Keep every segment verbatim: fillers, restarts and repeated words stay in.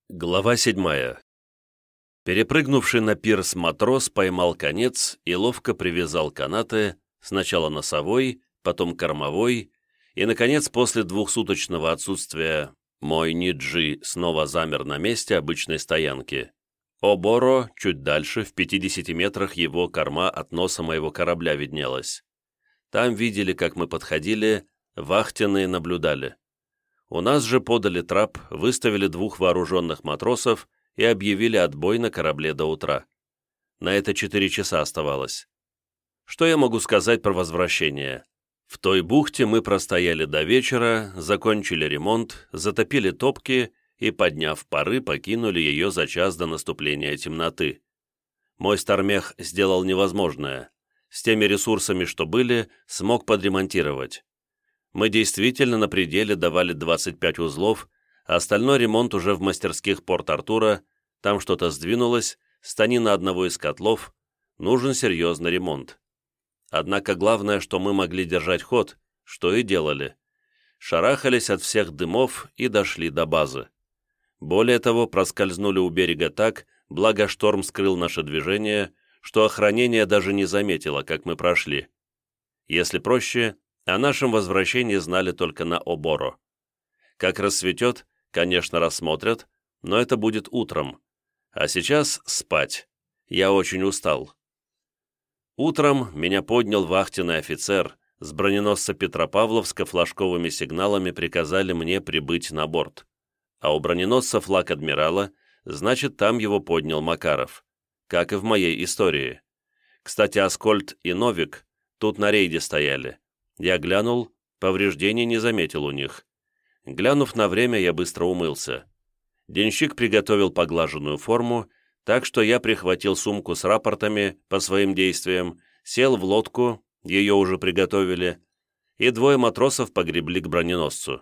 Глава седьмая. Перепрыгнувший на пирс матрос поймал конец и ловко привязал канаты, сначала носовой, потом кормовой, и, наконец, после двухсуточного отсутствия мой Ниджи снова замер на месте обычной стоянки. Оборо, чуть дальше, в пятидесяти метрах его корма от носа моего корабля виднелась. Там видели, как мы подходили, вахтенные наблюдали. У нас же подали трап, выставили двух вооруженных матросов и объявили отбой на корабле до утра. На это четыре часа оставалось. Что я могу сказать про возвращение? В той бухте мы простояли до вечера, закончили ремонт, затопили топки и, подняв пары, покинули ее за час до наступления темноты. Мой Стармех сделал невозможное. С теми ресурсами, что были, смог подремонтировать. Мы действительно на пределе давали двадцать пять узлов, а остальной ремонт уже в мастерских Порт-Артура, там что-то сдвинулось, станина одного из котлов, нужен серьезный ремонт. Однако главное, что мы могли держать ход, что и делали. Шарахались от всех дымов и дошли до базы. Более того, проскользнули у берега так, благо шторм скрыл наше движение, что охранение даже не заметило, как мы прошли. Если проще, о нашем возвращении знали только на Оборо. Как рассветет, конечно, рассмотрят, но это будет утром. А сейчас спать. Я очень устал. Утром меня поднял вахтенный офицер. С броненосца Петропавловска флажковыми сигналами приказали мне прибыть на борт. А у броненосца флаг адмирала, значит, там его поднял Макаров. Как и в моей истории. Кстати, Аскольд и Новик тут на рейде стояли. Я глянул, повреждений не заметил у них. Глянув на время, я быстро умылся. Денщик приготовил поглаженную форму, так что я прихватил сумку с рапортами по своим действиям, сел в лодку, ее уже приготовили, и двое матросов погребли к броненосцу.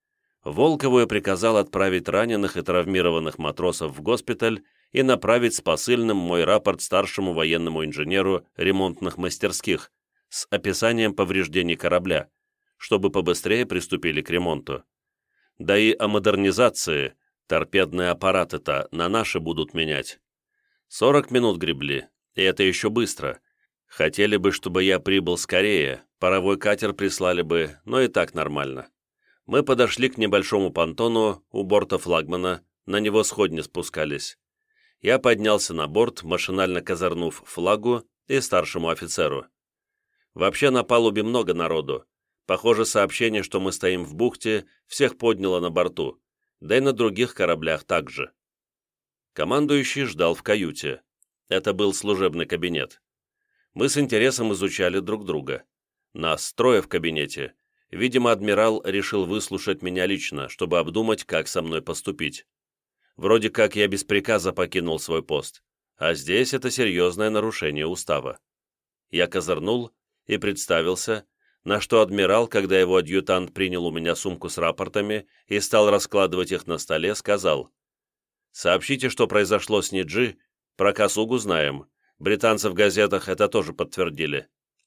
Волкову я приказал отправить раненых и травмированных матросов в госпиталь и направить с посыльным мой рапорт старшему военному инженеру ремонтных мастерских с описанием повреждений корабля, чтобы побыстрее приступили к ремонту. Да и о модернизации, торпедные аппараты-то на наши будут менять. Сорок минут гребли, и это еще быстро. Хотели бы, чтобы я прибыл скорее, паровой катер прислали бы, но и так нормально. Мы подошли к небольшому понтону у борта флагмана, на него сходни спускались. Я поднялся на борт, машинально козырнув флагу и старшему офицеру. Вообще на палубе много народу. Похоже, сообщение, что мы стоим в бухте, всех подняло на борту, да и на других кораблях также. Командующий ждал в каюте. Это был служебный кабинет. Мы с интересом изучали друг друга. Нас трое в кабинете. Видимо, адмирал решил выслушать меня лично, чтобы обдумать, как со мной поступить. Вроде как я без приказа покинул свой пост, а здесь это серьезное нарушение устава. Я козырнул и представился, на что адмирал, когда его адъютант принял у меня сумку с рапортами и стал раскладывать их на столе, сказал: «Сообщите, что произошло с Ниджи, про Касугу знаем, британцы в газетах это тоже подтвердили.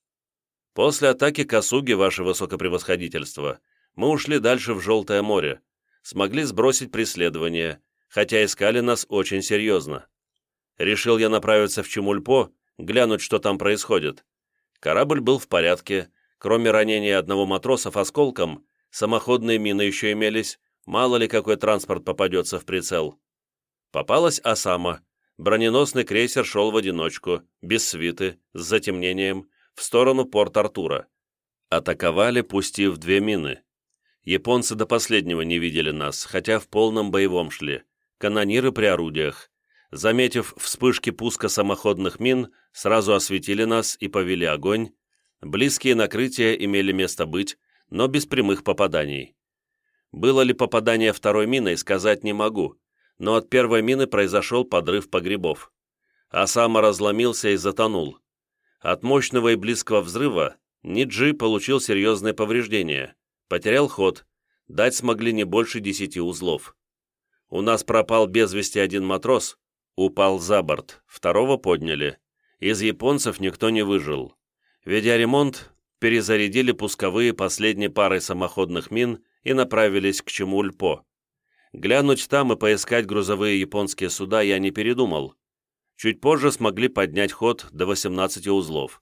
После атаки Касуги, ваше высокопревосходительство, мы ушли дальше в Желтое море, смогли сбросить преследование, хотя искали нас очень серьезно. Решил я направиться в Чемульпо, глянуть, что там происходит. Корабль был в порядке, кроме ранения одного матроса осколком, самоходные мины еще имелись, мало ли какой транспорт попадется в прицел. Попалась Осама, броненосный крейсер шел в одиночку, без свиты, с затемнением, в сторону Порт-Артура. Атаковали, пустив две мины. Японцы до последнего не видели нас, хотя в полном боевом шли, канониры при орудиях. Заметив вспышки пуска самоходных мин, сразу осветили нас и повели огонь. Близкие накрытия имели место быть, но без прямых попаданий. Было ли попадание второй миной, сказать не могу, но от первой мины произошел подрыв погребов. Осама разломился и затонул. От мощного и близкого взрыва Ниджи получил серьезные повреждения, потерял ход, дать смогли не больше десяти узлов. У нас пропал без вести один матрос, упал за борт, второго подняли. Из японцев никто не выжил. Ведя ремонт, перезарядили пусковые последней парой самоходных мин и направились к Чемульпо. Глянуть там и поискать грузовые японские суда я не передумал. Чуть позже смогли поднять ход до восемнадцати узлов.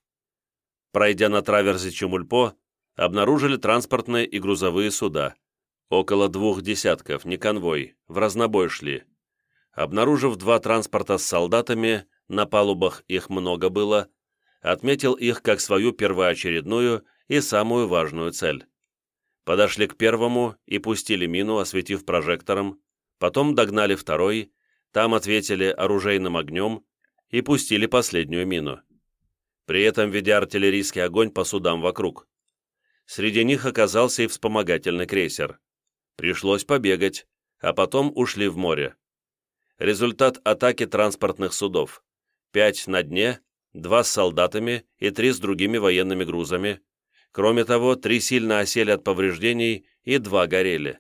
Пройдя на траверзе Чемульпо, обнаружили транспортные и грузовые суда. Около двух десятков, не конвой, в разнобой шли. Обнаружив два транспорта с солдатами, на палубах их много было, отметил их как свою первоочередную и самую важную цель. Подошли к первому и пустили мину, осветив прожектором, потом догнали второй, там ответили оружейным огнем и пустили последнюю мину. При этом ведя артиллерийский огонь по судам вокруг. Среди них оказался и вспомогательный крейсер. Пришлось побегать, а потом ушли в море. Результат атаки транспортных судов. Пять на дне, два с солдатами и три с другими военными грузами. Кроме того, три сильно осели от повреждений и два горели.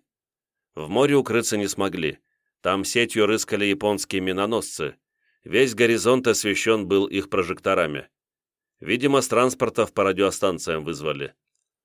В море укрыться не смогли. Там сетью рыскали японские миноносцы. Весь горизонт освещен был их прожекторами. Видимо, с транспортов по радиостанциям вызвали.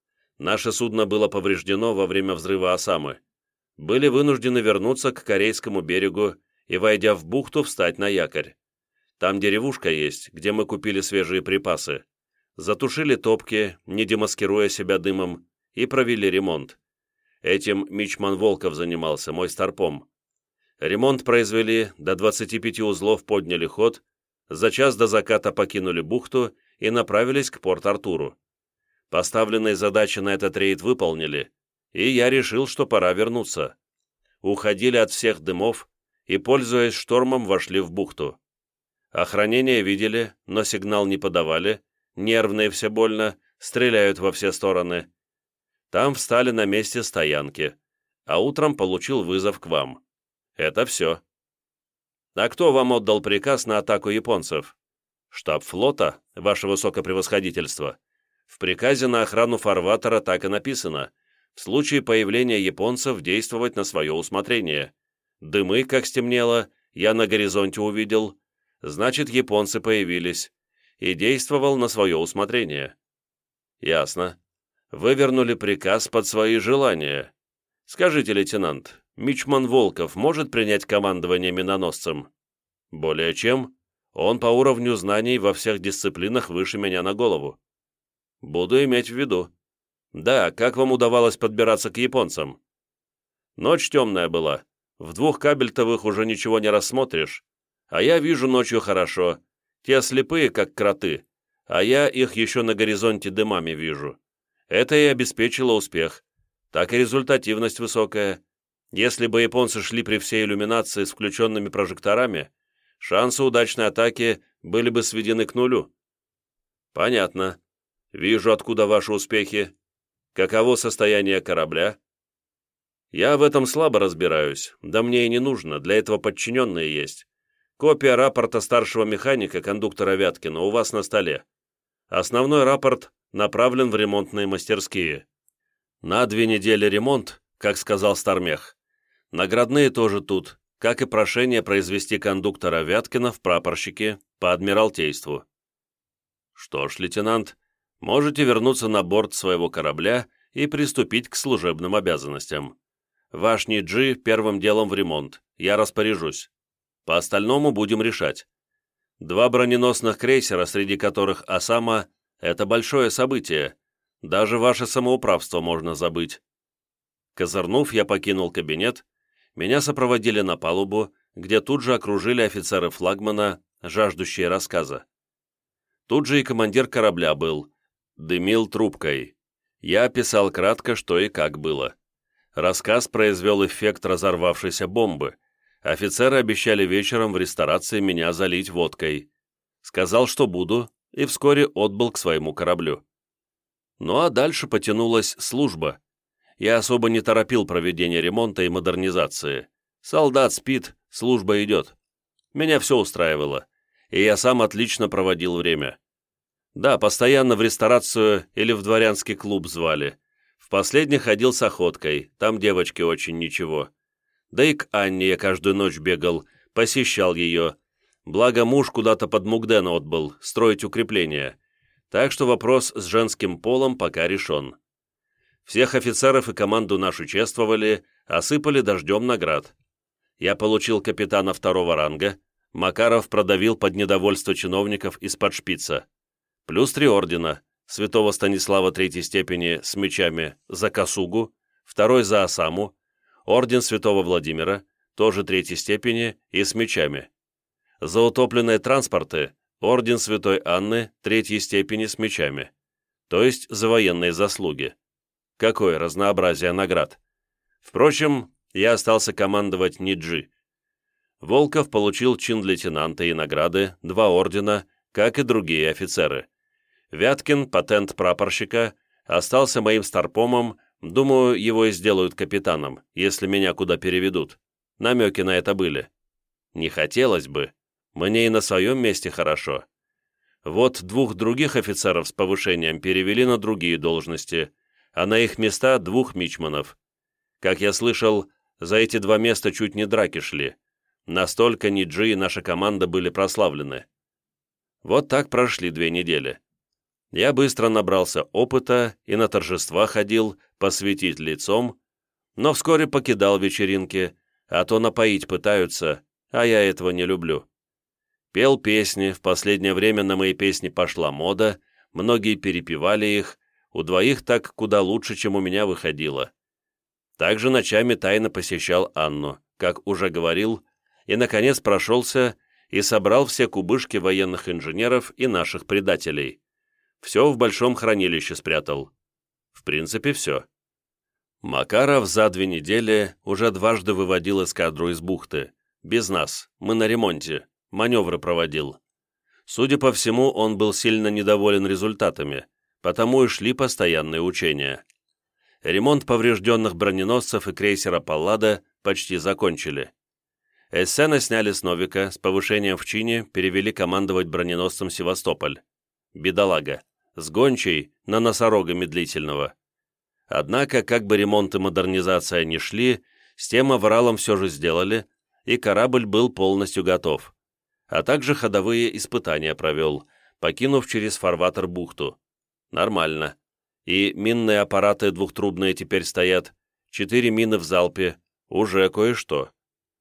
Наше судно было повреждено во время взрыва Осамы. Были вынуждены вернуться к корейскому берегу и, войдя в бухту, встать на якорь. Там деревушка есть, где мы купили свежие припасы. Затушили топки, не демаскируя себя дымом, и провели ремонт. Этим мичман Волков занимался, мой старпом. Ремонт произвели, до двадцати пяти узлов подняли ход, за час до заката покинули бухту и направились к Порт-Артуру. Поставленные задачи на этот рейд выполнили, и я решил, что пора вернуться. Уходили от всех дымов и, пользуясь штормом, вошли в бухту. Охранение видели, но сигнал не подавали, нервные все больно, стреляют во все стороны. Там встали на месте стоянки, а утром получил вызов к вам. Это все. А кто вам отдал приказ на атаку японцев? Штаб флота, ваше высокопревосходительство. В приказе на охрану фарватера так и написано: в случае появления японцев действовать на свое усмотрение. Дымы, как стемнело, я на горизонте увидел, значит, японцы появились, и действовал на свое усмотрение. Ясно. Вы вернули приказ под свои желания. Скажите, лейтенант, мичман Волков может принять командование миноносцем? Более чем. Он по уровню знаний во всех дисциплинах выше меня на голову. Буду иметь в виду. Да, как вам удавалось подбираться к японцам? Ночь темная была. В двух кабельтовых уже ничего не рассмотришь. А я вижу ночью хорошо. Те слепые, как кроты, а я их еще на горизонте дымами вижу. Это и обеспечило успех. Так и результативность высокая. Если бы японцы шли при всей иллюминации с включенными прожекторами, шансы удачной атаки были бы сведены к нулю. Понятно. Вижу, откуда ваши успехи. Каково состояние корабля? Я в этом слабо разбираюсь, да мне и не нужно, для этого подчиненные есть. Копия рапорта старшего механика, кондуктора Вяткина, у вас на столе. Основной рапорт направлен в ремонтные мастерские. На две недели ремонт, как сказал Стармех. Наградные тоже тут, как и прошение произвести кондуктора Вяткина в прапорщики по адмиралтейству. Что ж, лейтенант, можете вернуться на борт своего корабля и приступить к служебным обязанностям. Ваш Ниджи первым делом в ремонт, я распоряжусь. По остальному будем решать. Два броненосных крейсера, среди которых Осама, это большое событие. Даже ваше самоуправство можно забыть. Козырнув, я покинул кабинет. Меня сопроводили на палубу, где тут же окружили офицеры флагмана, жаждущие рассказа. Тут же и командир корабля был. Дымил трубкой. Я описал кратко, что и как было. Рассказ произвел эффект разорвавшейся бомбы. Офицеры обещали вечером в ресторации меня залить водкой. Сказал, что буду, и вскоре отбыл к своему кораблю. Ну а дальше потянулась служба. Я особо не торопил проведение ремонта и модернизации. Солдат спит, служба идет. Меня все устраивало, и я сам отлично проводил время. Да, постоянно в ресторацию или в дворянский клуб звали. В последний ходил с охоткой, там девочки очень ничего. Да и к Анне я каждую ночь бегал, посещал ее. Благо муж куда-то под Мугден отбыл, строить укрепления. Так что вопрос с женским полом пока решен. Всех офицеров и команду нашу чествовали, осыпали дождем наград. Я получил капитана второго ранга, Макаров продавил под недовольство чиновников из-под шпица. Плюс три ордена: святого Станислава третьей степени с мечами за косугу, второй за осаму, орден святого Владимира, тоже третьей степени и с мечами. За утопленные транспорты орден святой Анны третьей степени с мечами, то есть за военные заслуги. Какое разнообразие наград! Впрочем, я остался командовать Ниджи. Волков получил чин лейтенанта и награды, два ордена, как и другие офицеры. Вяткин, патент прапорщика, остался моим старпомом, думаю, его и сделают капитаном, если меня куда переведут. Намеки на это были. Не хотелось бы, мне и на своем месте хорошо. Вот двух других офицеров с повышением перевели на другие должности, а на их места двух мичманов. Как я слышал, за эти два места чуть не драки шли. Настолько Ниджи и наша команда были прославлены. Вот так прошли две недели. Я быстро набрался опыта и на торжества ходил, посветить лицом, но вскоре покидал вечеринки, а то напоить пытаются, а я этого не люблю. Пел песни, в последнее время на мои песни пошла мода, многие перепевали их, у двоих так куда лучше, чем у меня выходило. Также ночами тайно посещал Анну, как уже говорил, и, наконец, прошелся и собрал все кубышки военных инженеров и наших предателей. Все в большом хранилище спрятал. В принципе, все. Макаров за две недели уже дважды выводил эскадру из бухты. Без нас, мы на ремонте, маневры проводил. Судя по всему, он был сильно недоволен результатами, потому и шли постоянные учения. Ремонт поврежденных броненосцев и крейсера «Паллада» почти закончили. Эссена сняли с Новика, с повышением в чине перевели командовать броненосцем «Севастополь». Бедолага, с гончей на носорога медлительного. Однако, как бы ремонт и модернизация ни шли, с тем авралом все же сделали, и корабль был полностью готов. А также ходовые испытания провел, покинув через фарватер бухту. Нормально. И минные аппараты двухтрубные теперь стоят, четыре мины в залпе, уже кое-что.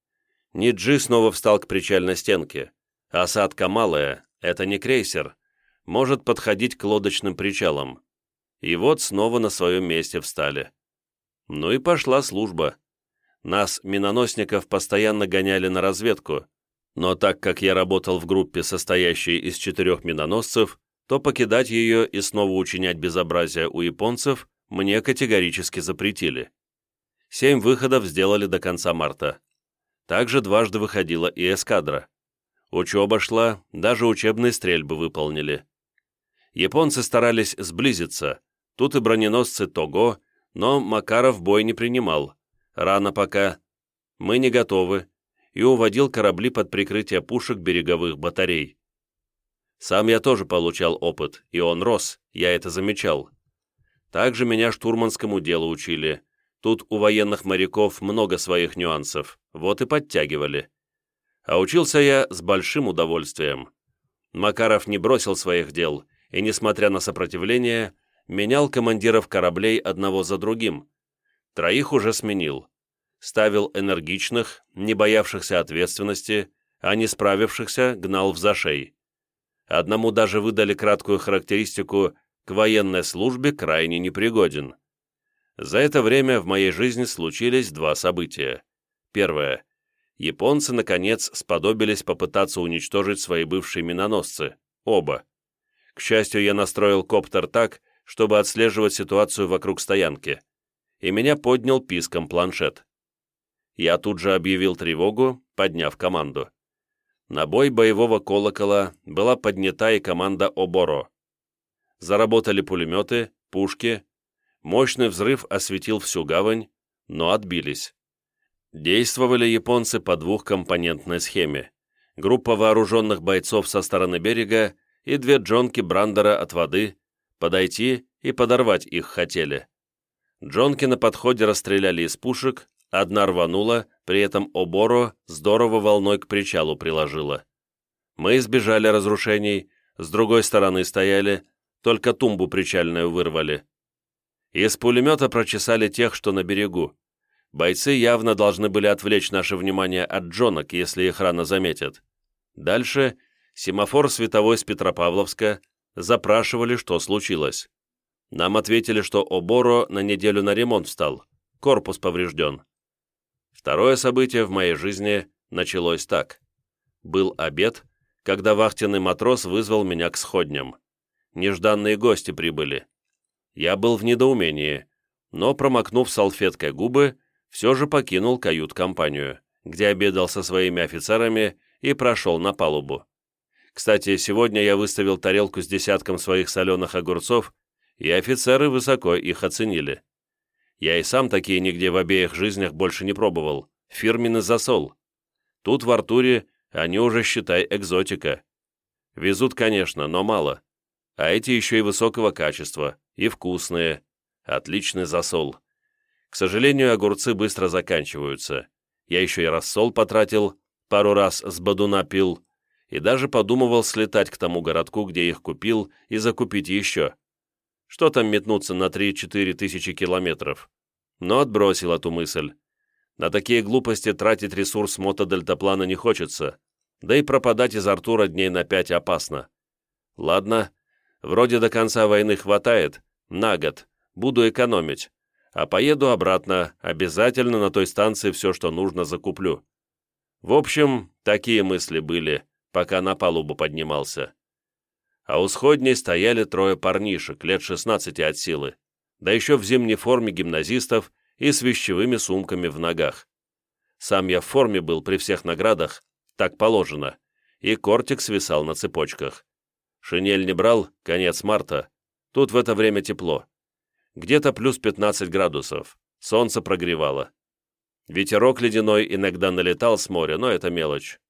Ниджи снова встал к причальной стенке. Осадка малая, это не крейсер, может подходить к лодочным причалам. И вот снова на своем месте встали. Ну и пошла служба. Нас, миноносников, постоянно гоняли на разведку, но так как я работал в группе, состоящей из четырех миноносцев, то покидать ее и снова учинять безобразие у японцев мне категорически запретили. Семь выходов сделали до конца марта. Также дважды выходила и эскадра. Учеба шла, даже учебные стрельбы выполнили. Японцы старались сблизиться, тут и броненосцы Того, но Макаров бой не принимал. Рано пока. Мы не готовы, и уводил корабли под прикрытие пушек береговых батарей. Сам я тоже получал опыт, и он рос, я это замечал. Также меня штурманскому делу учили. Тут у военных моряков много своих нюансов, вот и подтягивали. А учился я с большим удовольствием. Макаров не бросил своих дел, и, несмотря на сопротивление, менял командиров кораблей одного за другим. Троих уже сменил. Ставил энергичных, не боявшихся ответственности, а не справившихся гнал в зашей. Одному даже выдали краткую характеристику «к военной службе крайне непригоден». За это время в моей жизни случились два события. Первое. Японцы, наконец, сподобились попытаться уничтожить свои бывшие миноносцы. Оба. К счастью, я настроил коптер так, чтобы отслеживать ситуацию вокруг стоянки, и меня поднял писком планшет. Я тут же объявил тревогу, подняв команду. На бой боевого колокола была поднята и команда Оборо. Заработали пулеметы, пушки. Мощный взрыв осветил всю гавань, но отбились. Действовали японцы по двухкомпонентной схеме. Группа вооруженных бойцов со стороны берега и две джонки Брандера от воды, подойти и подорвать их хотели. Джонки на подходе расстреляли из пушек, одна рванула, при этом Оборо здорово волной к причалу приложила. Мы избежали разрушений, с другой стороны стояли, только тумбу причальную вырвали. Из пулемета прочесали тех, что на берегу. Бойцы явно должны были отвлечь наше внимание от джонок, если их рано заметят. Дальше семафор световой с Петропавловска, запрашивали, что случилось. Нам ответили, что Оборо на неделю на ремонт встал, корпус поврежден. Второе событие в моей жизни началось так. Был обед, когда вахтенный матрос вызвал меня к сходням. Нежданные гости прибыли. Я был в недоумении, но, промокнув салфеткой губы, все же покинул кают-компанию, где обедал со своими офицерами и прошел на палубу. Кстати, сегодня я выставил тарелку с десятком своих соленых огурцов, и офицеры высоко их оценили. Я и сам такие нигде в обеих жизнях больше не пробовал. Фирменный засол. Тут в Артуре они уже, считай, экзотика. Везут, конечно, но мало. А эти еще и высокого качества, и вкусные. Отличный засол. К сожалению, огурцы быстро заканчиваются. Я еще и рассол потратил, пару раз с бадуна пил, и даже подумывал слетать к тому городку, где их купил, и закупить еще. Что там метнуться на три-четыре тысячи километров? Но отбросил эту мысль. На такие глупости тратить ресурс мотодельтаплана не хочется, да и пропадать из Артура дней на пять опасно. Ладно, вроде до конца войны хватает, на год, буду экономить, а поеду обратно, обязательно на той станции все, что нужно, закуплю. В общем, такие мысли были, пока на палубу поднимался. А у сходней стояли трое парнишек, лет шестнадцати от силы, да еще в зимней форме гимназистов и с вещевыми сумками в ногах. Сам я в форме был при всех наградах, так положено, и кортик свисал на цепочках. Шинель не брал, конец марта, тут в это время тепло. Где-то плюс пятнадцать градусов, солнце прогревало. Ветерок ледяной иногда налетал с моря, но это мелочь.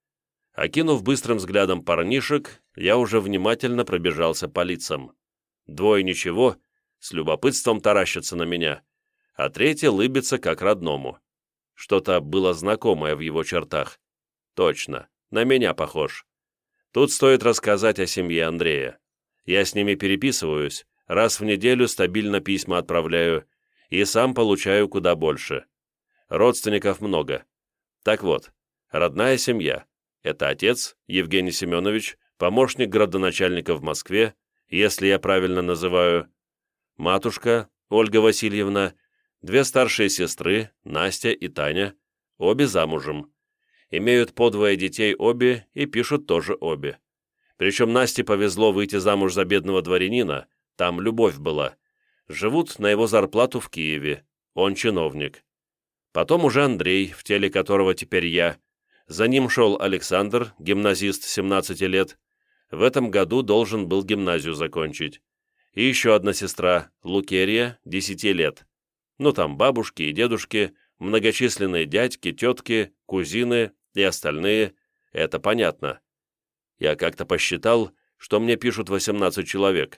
Окинув быстрым взглядом парнишек, я уже внимательно пробежался по лицам. Двое ничего, с любопытством таращатся на меня, а третий лыбится как родному. Что-то было знакомое в его чертах. Точно, на меня похож. Тут стоит рассказать о семье Андрея. Я с ними переписываюсь, раз в неделю стабильно письма отправляю, и сам получаю куда больше. Родственников много. Так вот, родная семья. Это отец, Евгений Семенович, помощник градоначальника в Москве, если я правильно называю, матушка, Ольга Васильевна, две старшие сестры, Настя и Таня, обе замужем. Имеют по двое детей обе и пишут тоже обе. Причем Насте повезло выйти замуж за бедного дворянина, там любовь была. Живут на его зарплату в Киеве, он чиновник. Потом уже Андрей, в теле которого теперь я. За ним шел Александр, гимназист семнадцати лет. В этом году должен был гимназию закончить. И еще одна сестра, Лукерия, десяти лет. Ну там бабушки и дедушки, многочисленные дядьки, тетки, кузины и остальные. Это понятно. Я как-то посчитал, что мне пишут восемнадцать человек.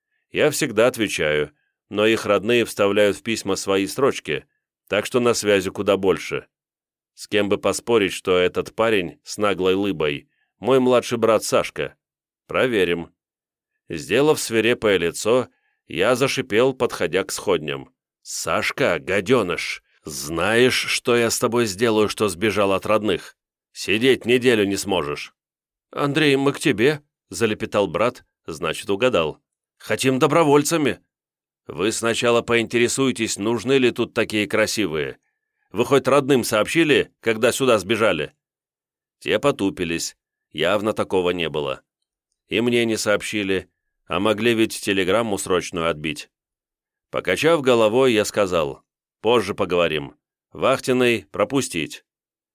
Я всегда отвечаю, но их родные вставляют в письма свои строчки, так что на связи куда больше. С кем бы поспорить, что этот парень с наглой лыбой мой младший брат Сашка? Проверим. Сделав свирепое лицо, я зашипел, подходя к сходням. «Сашка, гаденыш, знаешь, что я с тобой сделаю, что сбежал от родных? Сидеть неделю не сможешь». «Андрей, мы к тебе», — залепетал брат, значит, угадал. «Хотим добровольцами». «Вы сначала поинтересуйтесь, нужны ли тут такие красивые. Вы хоть родным сообщили, когда сюда сбежали?» Те потупились. Явно такого не было. И мне не сообщили, а могли ведь телеграмму срочную отбить. Покачав головой, я сказал: «Позже поговорим. Вахтенный пропустить».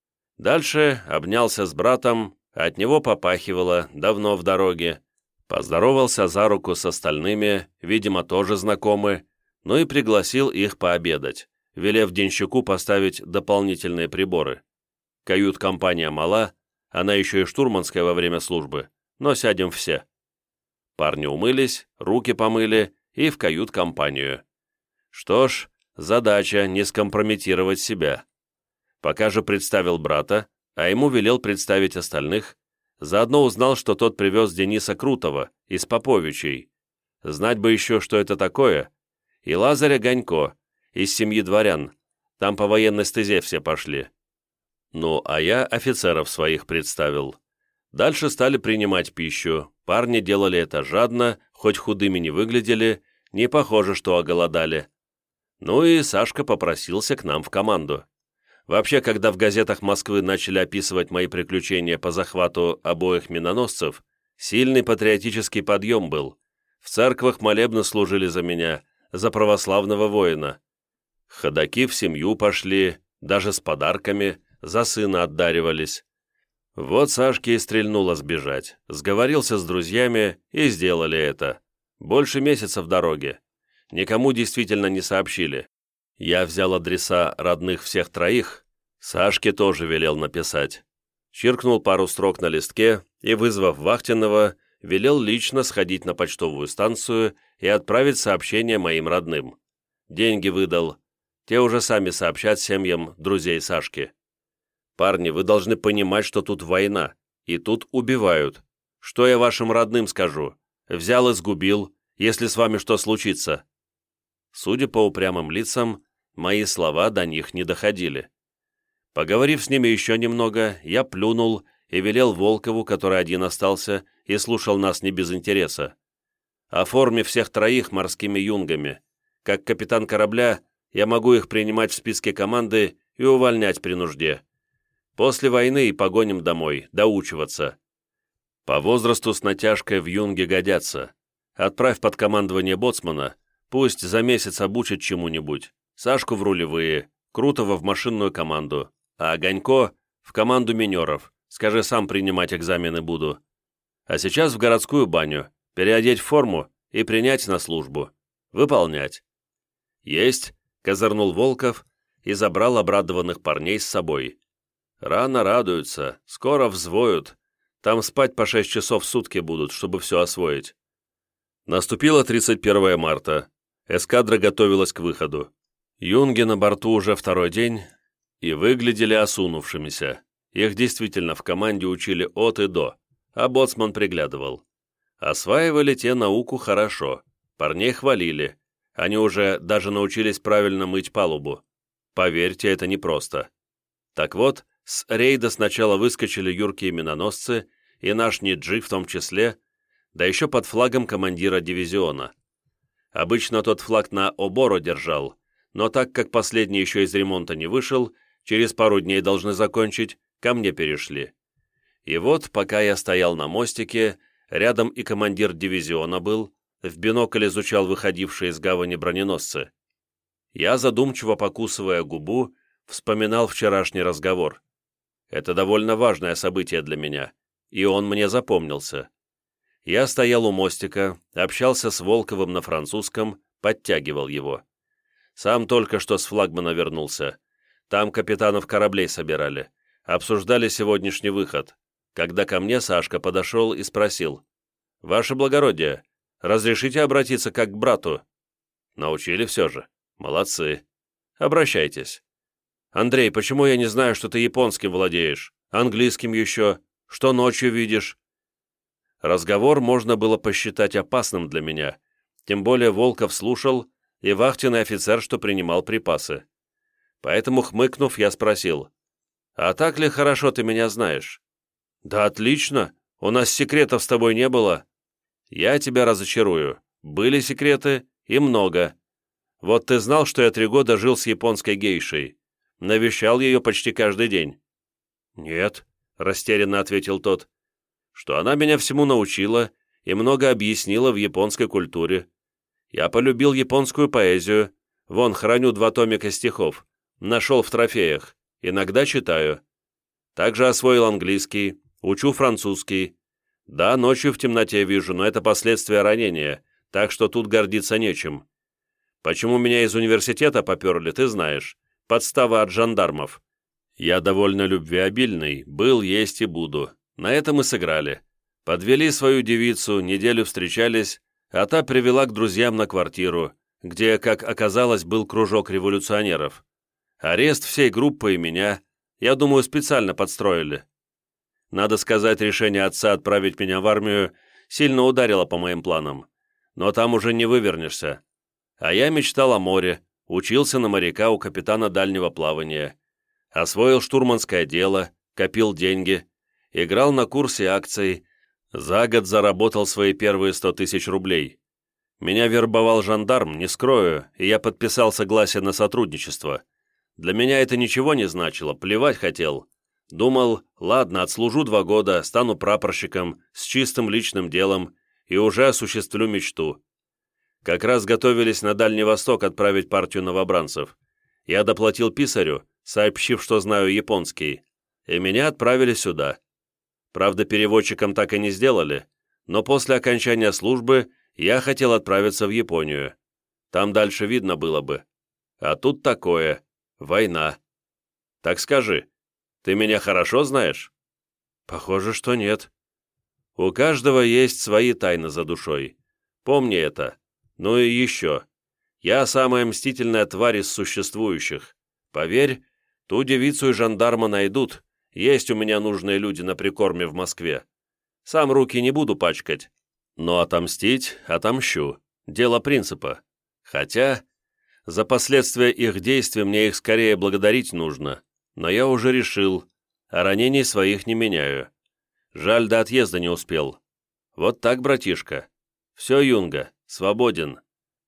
Дальше обнялся с братом, от него попахивало, давно в дороге. Поздоровался за руку с остальными, видимо, тоже знакомы, ну и пригласил их пообедать, велев денщику поставить дополнительные приборы. Кают-компания мала, она еще и штурманская во время службы, но сядем все. Парни умылись, руки помыли и в кают-компанию. Что ж, задача не скомпрометировать себя. Пока же представил брата, а ему велел представить остальных, заодно узнал, что тот привез Дениса Крутого из Поповичей. Знать бы еще, что это такое, и Лазаря Ганько из семьи дворян, Там по военной стезе все пошли. Ну, а я офицеров своих представил. Дальше стали принимать пищу. Парни делали это жадно, хоть худыми не выглядели, не похоже, что оголодали. Ну и Сашка попросился к нам в команду. Вообще, когда в газетах Москвы начали описывать мои приключения по захвату обоих миноносцев, сильный патриотический подъем был. В церквах молебны служили за меня, за православного воина. Ходаки в семью пошли, даже с подарками, за сына отдаривались. Вот Сашке и стрельнуло сбежать. Сговорился с друзьями и сделали это. Больше месяца в дороге. Никому действительно не сообщили. Я взял адреса родных всех троих, Сашке тоже велел написать. Чиркнул пару строк на листке и, вызвав вахтенного, велел лично сходить на почтовую станцию и отправить сообщение моим родным. Деньги выдал. Те уже сами сообщат семьям друзей Сашки. «Парни, вы должны понимать, что тут война, и тут убивают. Что я вашим родным скажу? Взял и сгубил, если с вами что случится». Судя по упрямым лицам, мои слова до них не доходили. Поговорив с ними еще немного, я плюнул и велел Волкову, который один остался и слушал нас не без интереса: «Оформи всех троих морскими юнгами. Как капитан корабля, я могу их принимать в списке команды и увольнять при нужде. После войны и погоним домой, доучиваться. По возрасту с натяжкой в юнге годятся. Отправь под командование боцмана, пусть за месяц обучит чему-нибудь. Сашку в рулевые, Крутого в машинную команду, а Огонько в команду минеров. Скажи, сам принимать экзамены буду. А сейчас в городскую баню, переодеть в форму и принять на службу. Выполнять». «Есть», — козырнул Волков и забрал обрадованных парней с собой. «Рано радуются, скоро взвоют. Там спать по шесть часов в сутки будут, чтобы все освоить». Наступило тридцать первое марта. Эскадра готовилась к выходу. Юнги на борту уже второй день и выглядели осунувшимися. Их действительно в команде учили от и до, а боцман приглядывал. Осваивали те науку хорошо, парней хвалили. Они уже даже научились правильно мыть палубу. Поверьте, это непросто. Так вот, с рейда сначала выскочили юркие миноносцы, и наш Ниджи в том числе, да еще под флагом командира дивизиона. Обычно тот флаг на Оборо держал, но так как последний еще из ремонта не вышел, через пару дней должны закончить, ко мне перешли. И вот, пока я стоял на мостике, рядом и командир дивизиона был, в бинокль изучал выходившие из гавани броненосцы. Я, задумчиво покусывая губу, вспоминал вчерашний разговор. Это довольно важное событие для меня, и он мне запомнился. Я стоял у мостика, общался с Волковым на французском, подтягивал его. Сам только что с флагмана вернулся. Там капитанов кораблей собирали. Обсуждали сегодняшний выход, когда ко мне Сашка подошел и спросил: «Ваше благородие, разрешите обратиться как к брату?» Научили все же. Молодцы. Обращайтесь. «Андрей, почему я не знаю, что ты японским владеешь? Английским еще? Что ночью видишь?» Разговор можно было посчитать опасным для меня, тем более Волков слушал, и вахтенный офицер, что принимал припасы. Поэтому, хмыкнув, я спросил: «А так ли хорошо ты меня знаешь?» «Да отлично, у нас секретов с тобой не было». «Я тебя разочарую. Были секреты, и много. Вот ты знал, что я три года жил с японской гейшей? Навещал ее почти каждый день». «Нет», — растерянно ответил тот. «Что она меня всему научила и много объяснила в японской культуре. Я полюбил японскую поэзию. Вон, храню два томика стихов. Нашел в трофеях. Иногда читаю. Также освоил английский, учу французский. Да, ночью в темноте вижу, но это последствия ранения, так что тут гордиться нечем. Почему меня из университета поперли, ты знаешь. Подстава от жандармов. Я довольно любвеобильный, был, есть и буду. На этом и сыграли. Подвели свою девицу, неделю встречались, а та привела к друзьям на квартиру, где, как оказалось, был кружок революционеров. Арест всей группы и меня, я думаю, специально подстроили. Надо сказать, решение отца отправить меня в армию сильно ударило по моим планам. Но там уже не вывернешься. А я мечтал о море, учился на моряка у капитана дальнего плавания, освоил штурманское дело, копил деньги, играл на курсе акций, за год заработал свои первые сто тысяч рублей. Меня вербовал жандарм, не скрою, и я подписал согласие на сотрудничество. Для меня это ничего не значило, плевать хотел. Думал, ладно, отслужу два года, стану прапорщиком, с чистым личным делом, и уже осуществлю мечту. Как раз готовились на Дальний Восток отправить партию новобранцев. Я доплатил писарю, сообщив, что знаю японский, и меня отправили сюда. Правда, переводчиком так и не сделали, но после окончания службы я хотел отправиться в Японию. Там дальше видно было бы. А тут такое. Война. Так скажи, ты меня хорошо знаешь? Похоже, что нет. У каждого есть свои тайны за душой. Помни это. Ну и еще. Я самая мстительная тварь из существующих. Поверь, ту девицу и жандарма найдут. Есть у меня нужные люди на прикорме в Москве. Сам руки не буду пачкать. Но отомстить отомщу. Дело принципа. Хотя за последствия их действий мне их скорее благодарить нужно. Но я уже решил, а ранений своих не меняю. Жаль, до отъезда не успел. Вот так, братишка. Все, Юнга, свободен.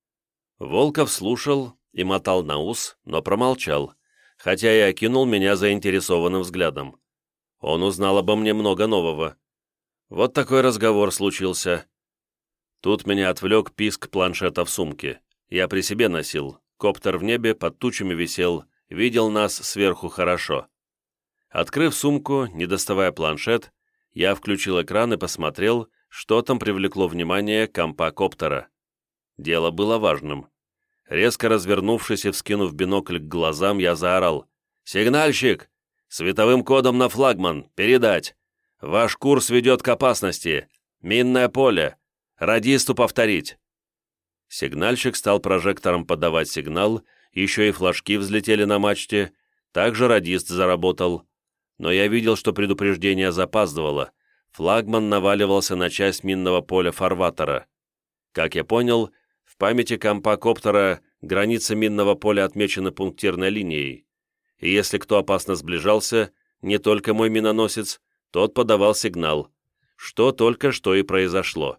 Волков слушал и мотал на ус, но промолчал, хотя и окинул меня заинтересованным взглядом. Он узнал обо мне много нового. Вот такой разговор случился. Тут меня отвлек писк планшета в сумке. Я при себе носил. Коптер в небе под тучами висел, видел нас сверху хорошо. Открыв сумку, не доставая планшет, я включил экран и посмотрел, что там привлекло внимание компа коптера. Дело было важным. Резко развернувшись и вскинув бинокль к глазам, я заорал: «Сигнальщик! Световым кодом на флагман! Передать! Ваш курс ведет к опасности! Минное поле! Радисту повторить!» Сигнальщик стал прожектором подавать сигнал, еще и флажки взлетели на мачте, также радист заработал. Но я видел, что предупреждение запаздывало. Флагман наваливался на часть минного поля фарватера. Как я понял, в памяти компа коптера границы минного поля отмечены пунктирной линией. И если кто опасно сближался, не только мой миноносец, тот подавал сигнал, что только что и произошло.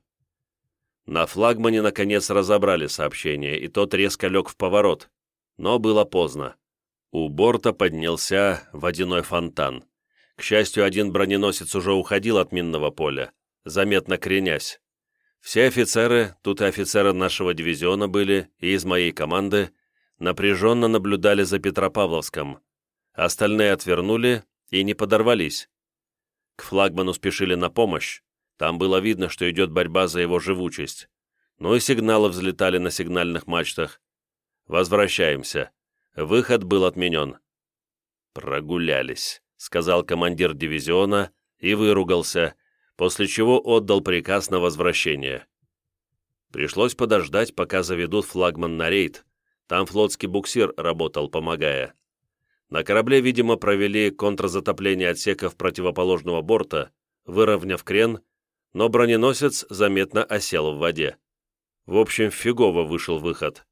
На флагмане, наконец, разобрали сообщение, и тот резко лег в поворот. Но было поздно. У борта поднялся водяной фонтан. К счастью, один броненосец уже уходил от минного поля, заметно кренясь. Все офицеры, тут и офицеры нашего дивизиона были, и из моей команды, напряженно наблюдали за Петропавловском. Остальные отвернули и не подорвались. К флагману спешили на помощь. Там было видно, что идет борьба за его живучесть. Ну и сигналы взлетали на сигнальных мачтах. Возвращаемся. Выход был отменен. «Прогулялись», — сказал командир дивизиона и выругался, после чего отдал приказ на возвращение. Пришлось подождать, пока заведут флагман на рейд. Там флотский буксир работал, помогая. На корабле, видимо, провели контрзатопление отсеков противоположного борта, выровняв крен, но броненосец заметно осел в воде. В общем, фигово вышел выход.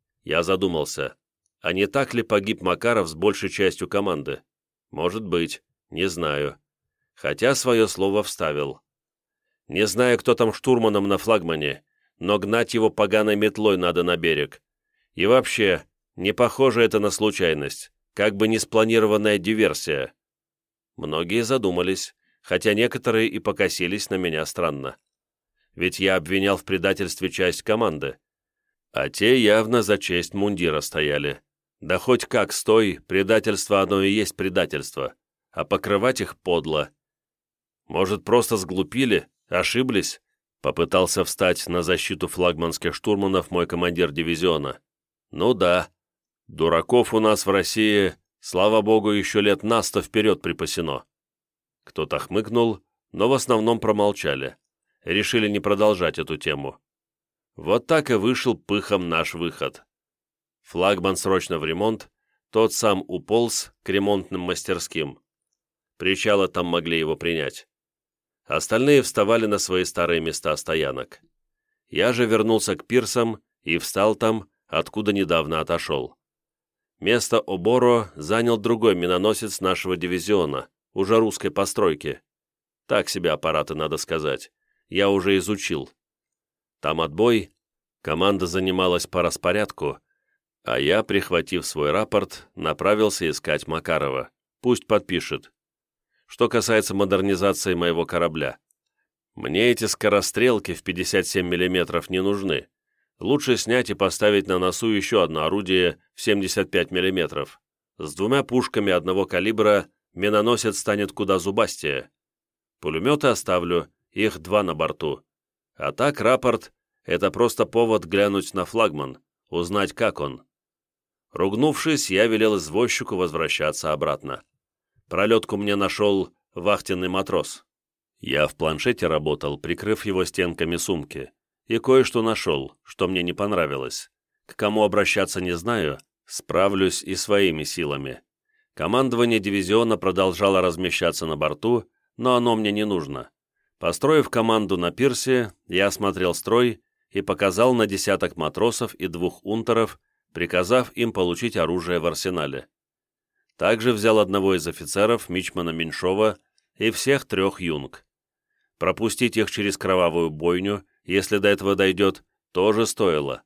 Я задумался, а не так ли погиб Макаров с большей частью команды? Может быть, не знаю. Хотя свое слово вставил. Не знаю, кто там штурманом на флагмане, но гнать его поганой метлой надо на берег. И вообще, не похоже это на случайность, как бы не спланированная диверсия. Многие задумались, хотя некоторые и покосились на меня странно. Ведь я обвинял в предательстве часть команды. А те явно за честь мундира стояли. Да хоть как стой, предательство оно и есть предательство, а покрывать их подло. Может, просто сглупили, ошиблись? Попытался встать на защиту флагманских штурманов мой командир дивизиона. Ну да, дураков у нас в России, слава богу, еще лет на сто вперед припасено. Кто-то хмыкнул, но в основном промолчали. Решили не продолжать эту тему. Вот так и вышел пыхом наш выход. Флагман срочно в ремонт, тот сам уполз к ремонтным мастерским. Причалы там могли его принять. Остальные вставали на свои старые места стоянок. Я же вернулся к пирсам и встал там, откуда недавно отошел. Место Оборо занял другой миноносец нашего дивизиона, уже русской постройки. Так себе аппараты, надо сказать. Я уже изучил. Там отбой, команда занималась по распорядку, а я, прихватив свой рапорт, направился искать Макарова. Пусть подпишет. Что касается модернизации моего корабля. Мне эти скорострелки в пятьдесят семь миллиметров не нужны. Лучше снять и поставить на носу еще одно орудие в семьдесят пять миллиметров. С двумя пушками одного калибра миноносец станет куда зубастее. Пулеметы оставлю, их два на борту. А так рапорт — это просто повод глянуть на флагман, узнать, как он. Ругнувшись, я велел извозчику возвращаться обратно. Пролетку мне нашел вахтенный матрос. Я в планшете работал, прикрыв его стенками сумки, и кое-что нашел, что мне не понравилось. К кому обращаться не знаю, справлюсь и своими силами. Командование дивизиона продолжало размещаться на борту, но оно мне не нужно. Построив команду на пирсе, я осмотрел строй и показал на десяток матросов и двух унтеров, приказав им получить оружие в арсенале. Также взял одного из офицеров, мичмана Меньшова, и всех трех юнг. Пропустить их через кровавую бойню, если до этого дойдет, тоже стоило.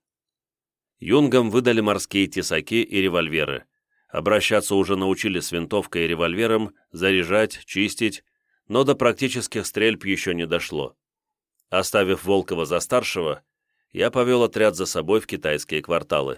Юнгам выдали морские тесаки и револьверы. Обращаться уже научили с винтовкой и револьвером, заряжать, чистить, но до практических стрельб еще не дошло. Оставив Волкова за старшего, я повел отряд за собой в китайские кварталы.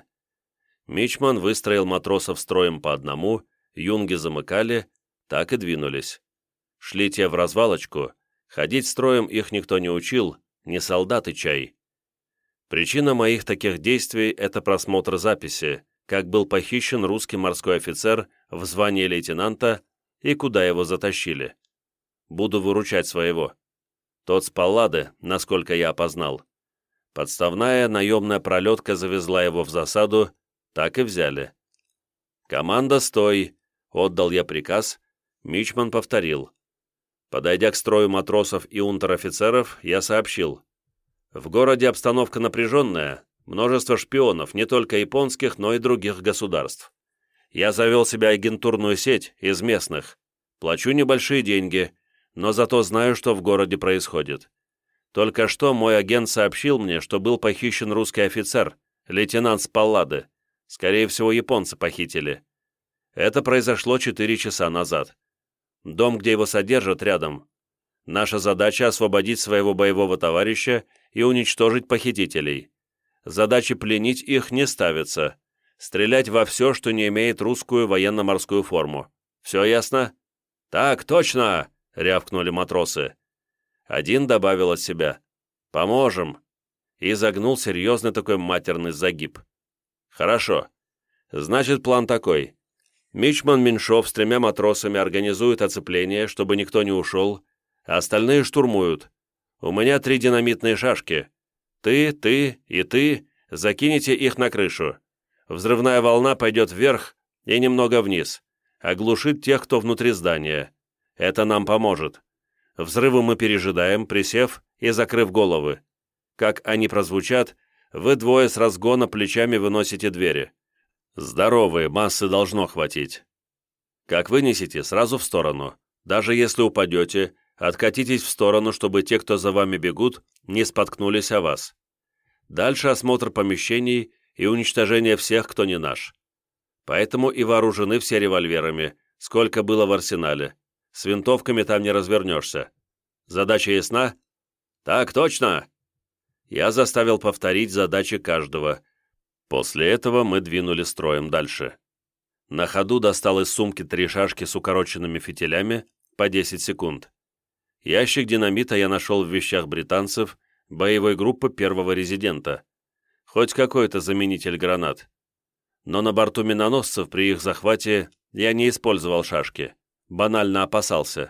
Мичман выстроил матросов строем по одному, юнги замыкали, так и двинулись. Шли те в развалочку, ходить строем их никто не учил, не солдаты чай. Причина моих таких действий — это просмотр записи, как был похищен русский морской офицер в звании лейтенанта и куда его затащили. Буду выручать своего. Тот с Паллады, насколько я опознал. Подставная наемная пролетка завезла его в засаду, так и взяли. «Команда, стой!» — отдал я приказ, мичман повторил. Подойдя к строю матросов и унтер-офицеров, я сообщил. В городе обстановка напряженная, множество шпионов, не только японских, но и других государств. Я завел себе агентурную сеть из местных. Плачу небольшие деньги, но зато знаю, что в городе происходит. Только что мой агент сообщил мне, что был похищен русский офицер, лейтенант с Паллады. Скорее всего, японцы похитили. Это произошло четыре часа назад. Дом, где его содержат, рядом. Наша задача — освободить своего боевого товарища и уничтожить похитителей. Задачи пленить их не ставится. Стрелять во все, что не имеет русскую военно-морскую форму. Все ясно? «Так, точно!» — рявкнули матросы. Один добавил от себя. «Поможем!» И загнул серьезный такой матерный загиб. «Хорошо. Значит, план такой. Мичман Меньшов с тремя матросами организует оцепление, чтобы никто не ушел, а остальные штурмуют. У меня три динамитные шашки. Ты, ты и ты закинете их на крышу. Взрывная волна пойдет вверх и немного вниз, оглушит тех, кто внутри здания. Это нам поможет. Взрывы мы пережидаем, присев и закрыв головы. Как они прозвучат, вы двое с разгона плечами выносите двери. Здоровые, массы должно хватить. Как вынесете, сразу в сторону. Даже если упадете, откатитесь в сторону, чтобы те, кто за вами бегут, не споткнулись о вас. Дальше осмотр помещений и уничтожение всех, кто не наш. Поэтому и вооружены все револьверами, сколько было в арсенале. С винтовками там не развернешься. Задача ясна? Так точно! Я заставил повторить задачи каждого. После этого мы двинули строем дальше. На ходу достал из сумки три шашки с укороченными фитилями по десять секунд. Ящик динамита я нашел в вещах британцев, боевой группы первого резидента. Хоть какой-то заменитель гранат. Но на борту миноносцев при их захвате я не использовал шашки. Банально опасался.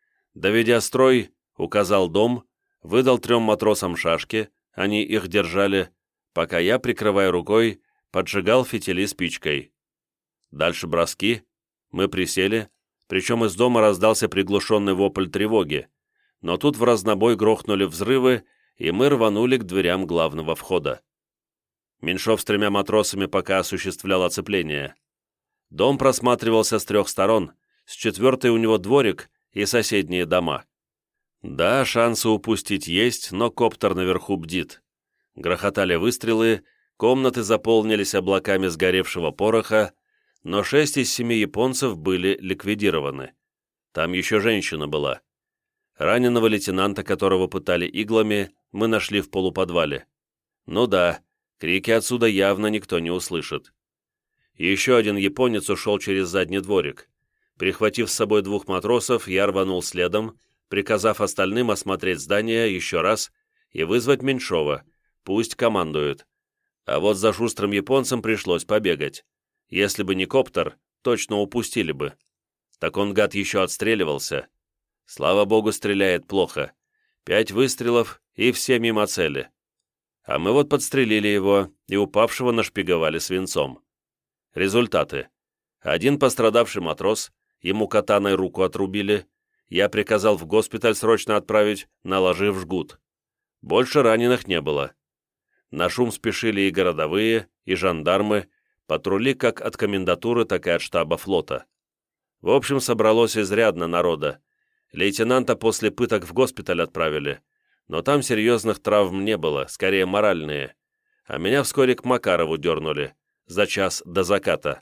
Доведя строй, указал дом, выдал трем матросам шашки, они их держали, пока я, прикрывая рукой, поджигал фитили спичкой. Дальше броски, мы присели, причем из дома раздался приглушенный вопль тревоги, но тут в разнобой грохнули взрывы, и мы рванули к дверям главного входа. Меньшов с тремя матросами пока осуществлял оцепление. Дом просматривался с трех сторон, с четвертой у него дворик и соседние дома. Да, шансы упустить есть, но коптер наверху бдит. Грохотали выстрелы, комнаты заполнились облаками сгоревшего пороха, но шесть из семи японцев были ликвидированы. Там еще женщина была. Раненого лейтенанта, которого пытали иглами, мы нашли в полуподвале. Ну да, крики отсюда явно никто не услышит. Еще один японец ушел через задний дворик. Прихватив с собой двух матросов, я рванул следом, приказав остальным осмотреть здание еще раз и вызвать Меньшова, пусть командует. А вот за шустрым японцем пришлось побегать. Если бы не коптер, точно упустили бы. Так он, гад, еще отстреливался. Слава богу, стреляет плохо. Пять выстрелов, и все мимо цели. А мы вот подстрелили его и упавшего нашпиговали свинцом. Результаты. Один пострадавший матрос, ему катаной руку отрубили, я приказал в госпиталь срочно отправить, наложив жгут. Больше раненых не было. На шум спешили и городовые, и жандармы, патрули как от комендатуры, так и от штаба флота. В общем, собралось изрядно народа. Лейтенанта после пыток в госпиталь отправили, но там серьезных травм не было, скорее моральные. А меня вскоре к Макарову дернули, за час до заката.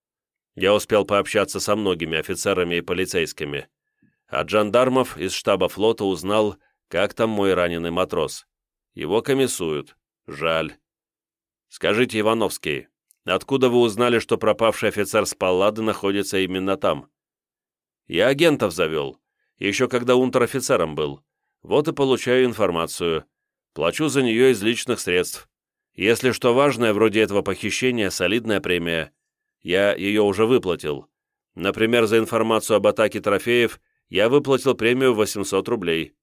Я успел пообщаться со многими офицерами и полицейскими. От жандармов из штаба флота узнал, как там мой раненый матрос. Его комиссуют. Жаль. Скажите, Ивановский, откуда вы узнали, что пропавший офицер с Паллады находится именно там? Я агентов завел, еще когда унтер-офицером был. Вот и получаю информацию. Плачу за нее из личных средств. Если что важное, вроде этого похищения, солидная премия. Я ее уже выплатил. Например, за информацию об атаке трофеев я выплатил премию восемьсот рублей.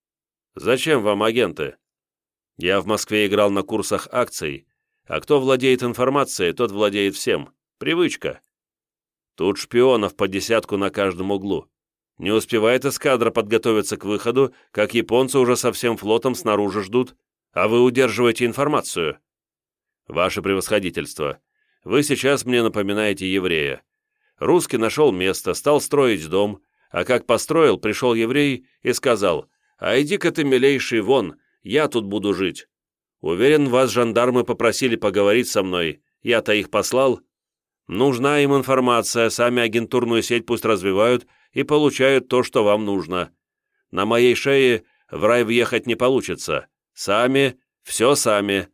Зачем вам агенты? Я в Москве играл на курсах акций, а кто владеет информацией, тот владеет всем. Привычка. Тут шпионов по десятку на каждом углу. Не успевает эскадра подготовиться к выходу, как японцы уже со всем флотом снаружи ждут, а вы удерживаете информацию. Ваше превосходительство, вы сейчас мне напоминаете еврея. Русский нашел место, стал строить дом, а как построил, пришел еврей и сказал: «А иди-ка ты, милейший, вон, я тут буду жить. Уверен, вас жандармы попросили поговорить со мной, я-то их послал. Нужна им информация, сами агентурную сеть пусть развивают и получают то, что вам нужно. На моей шее в рай въехать не получится. Сами, все сами».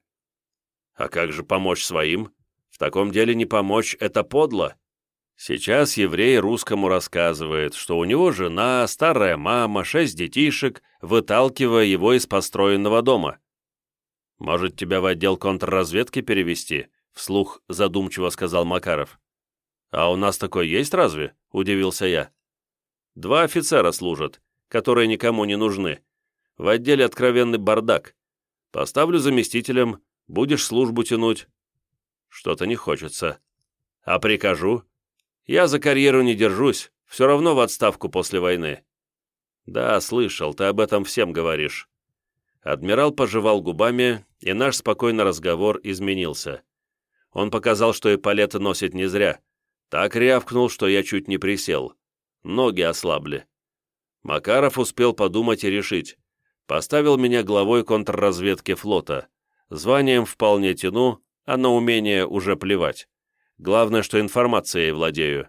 А как же помочь своим? В таком деле не помочь — это подло. Сейчас еврей русскому рассказывает, что у него жена, старая мама, шесть детишек, выталкивая его из построенного дома. «Может, тебя в отдел контрразведки перевести?» — вслух задумчиво сказал Макаров. «А у нас такой есть разве?» — удивился я. «Два офицера служат, которые никому не нужны. В отделе откровенный бардак. Поставлю заместителем, будешь службу тянуть». «Что-то не хочется. А прикажу? Я за карьеру не держусь, все равно в отставку после войны». «Да, слышал, ты об этом всем говоришь». Адмирал пожевал губами, и наш спокойный разговор изменился. Он показал, что эполеты носит не зря. Так рявкнул, что я чуть не присел. Ноги ослабли. Макаров успел подумать и решить. Поставил меня главой контрразведки флота. Званием вполне тяну, а на умение уже плевать. Главное, что информацией владею.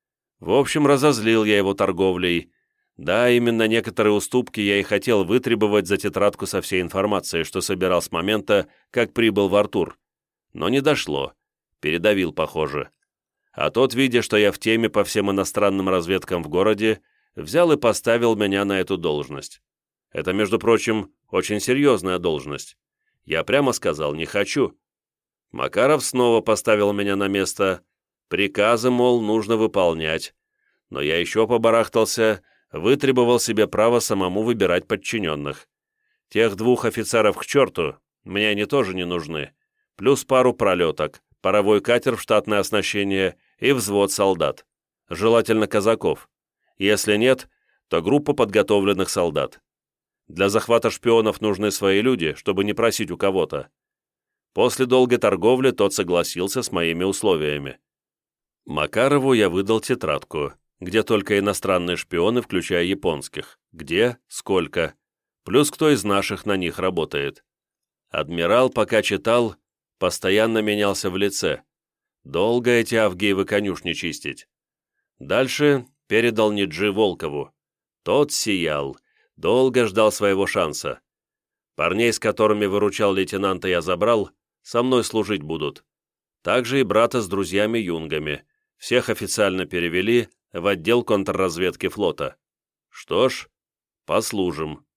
В общем, разозлил я его торговлей. Да, именно некоторые уступки я и хотел вытребовать за тетрадку со всей информацией, что собирал с момента, как прибыл в Артур. Но не дошло. Передавил, похоже. А тот, видя, что я в теме по всем иностранным разведкам в городе, взял и поставил меня на эту должность. Это, между прочим, очень серьезная должность. Я прямо сказал: не хочу. Макаров снова поставил меня на место. Приказы, мол, нужно выполнять. Но я еще побарахтался, вытребовал себе право самому выбирать подчиненных. Тех двух офицеров к черту, мне они тоже не нужны. Плюс пару пролеток, паровой катер в штатное оснащение и взвод солдат. Желательно казаков. Если нет, то группа подготовленных солдат. Для захвата шпионов нужны свои люди, чтобы не просить у кого-то. После долгой торговли тот согласился с моими условиями. Макарову я выдал тетрадку, где только иностранные шпионы, включая японских. Где, сколько, плюс кто из наших на них работает. Адмирал, пока читал, постоянно менялся в лице. Долго эти Авгиевы конюшни чистить. Дальше передал Ниджи Волкову. Тот сиял, долго ждал своего шанса. Парней, с которыми выручал лейтенанта, я забрал, со мной служить будут. Также и брата с друзьями-юнгами. Всех официально перевели в отдел контрразведки флота. Что ж, послужим.